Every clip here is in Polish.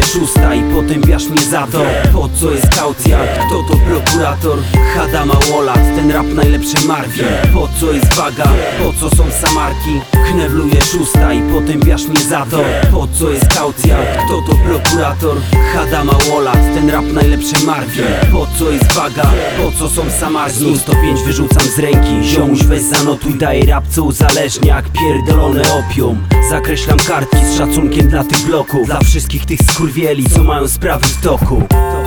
szósta i potępiasz mnie za to. Po co jest kaucja? Kto to prokurator? Hada Małolat, ten rap najlepszy marwie. Po co jest waga? Po co są samarki? Knebluję szósta i potępiasz mnie za to. Po co jest kaucja? Kto to prokurator? Hada Małolat, ten rap najlepszy marwie. Po co jest waga? Po co są samarki? Znów 105 wyrzucam z ręki. Ziomuś weź zanotuj, daję rap co uzależnia jak pierdolone opium. Zakreślam kartki z szacunkiem dla tych bloków, dla wszystkich tych skurwieli, co mają sprawy w toku.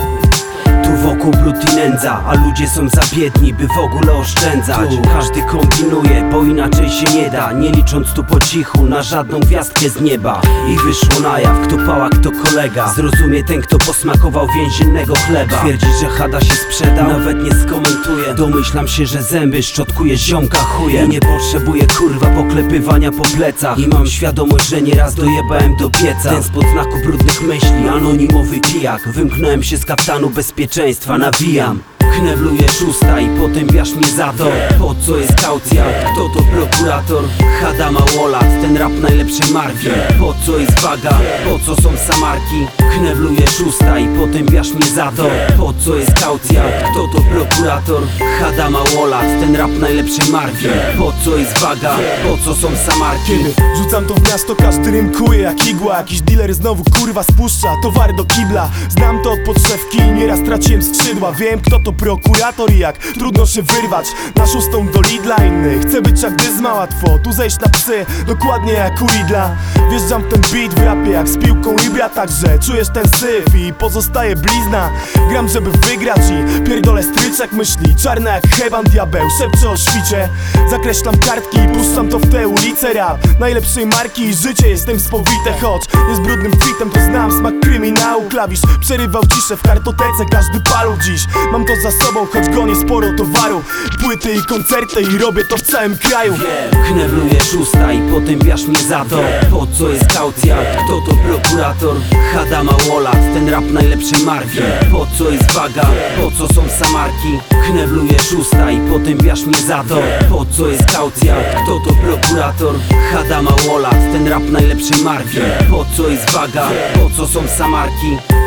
Tu wokół brud i nędza, a ludzie są za biedni, by w ogóle oszczędzać. Tu każdy kombinuje, bo inaczej się nie da, nie licząc tu po cichu na żadną gwiazdkę z nieba. I wyszło na jaw, kto pała, kto kolega. Zrozumie ten, kto posmakował więziennego chleba. Twierdzi, że Hada się sprzedał, nawet nie skomentuje. Domyślam się, że zęby szczotkuje ziomka chujem. I nie potrzebuję kurwa poklepywania po plecach. I mam świadomość, że nieraz dojebałem do pieca. Ten spod znaku brudnych myśli, anonimowy pijak. Wymknąłem się z kaftanu bezpieczeństwa, nawijam. Knebluję szósta i potępiasz mnie za to. Po co jest kaucja? Kto to prokurator? Hada Małolat, ten rap najlepszy marwie. Po co jest waga? Po co są samarki? Knebluję szósta i potępiasz mnie za to. Po co jest kaucja? Kto to prokurator? Hada Małolat, ten rap najlepszy marwie. Po co jest waga? Po co są samarki? Kiedy rzucam to w miasto, każdy rymkuje jak igła. Jakiś dealer znowu kurwa spuszcza towar do kibla. Znam to od podszewki i nieraz traciłem skrzydła. Wiem, kto to prokurator i jak trudno się wyrwać na szóstą do Lidla. Inny chcę być jak dyzma, łatwo tu zejść na psy, dokładnie jak u Lidla. Wjeżdżam w ten beat w rapie jak z piłką Ibra, także czujesz ten syf i pozostaje blizna. Gram, żeby wygrać i pierdolę stryczek myśli. Czarna jak heban diabeł, szepczę o świcie. Zakreślam kartki i puszczam to w te ulice. Rap najlepszej marki i życie jestem spowite. Choć nie z brudnym fitem, to znam smak kryminału. Klawisz przerywał ciszę w kartotece, każdy paluch dziś. Mam to za sobą, choć gonię sporo towaru. Płyty i koncerty i robię to w całym kraju. Knebluję szósta i potępiasz mnie za to. Po co jest kaucja? Kto to prokurator? Hada Małolat, ten rap najlepszy marwie. Po co jest waga? Po co są samarki? Knebluję szósta i potępiasz mnie za to. Po co jest kaucja? Kto to prokurator? Hada Małolat, ten rap najlepszy marwie. Po co jest waga? Po co są samarki?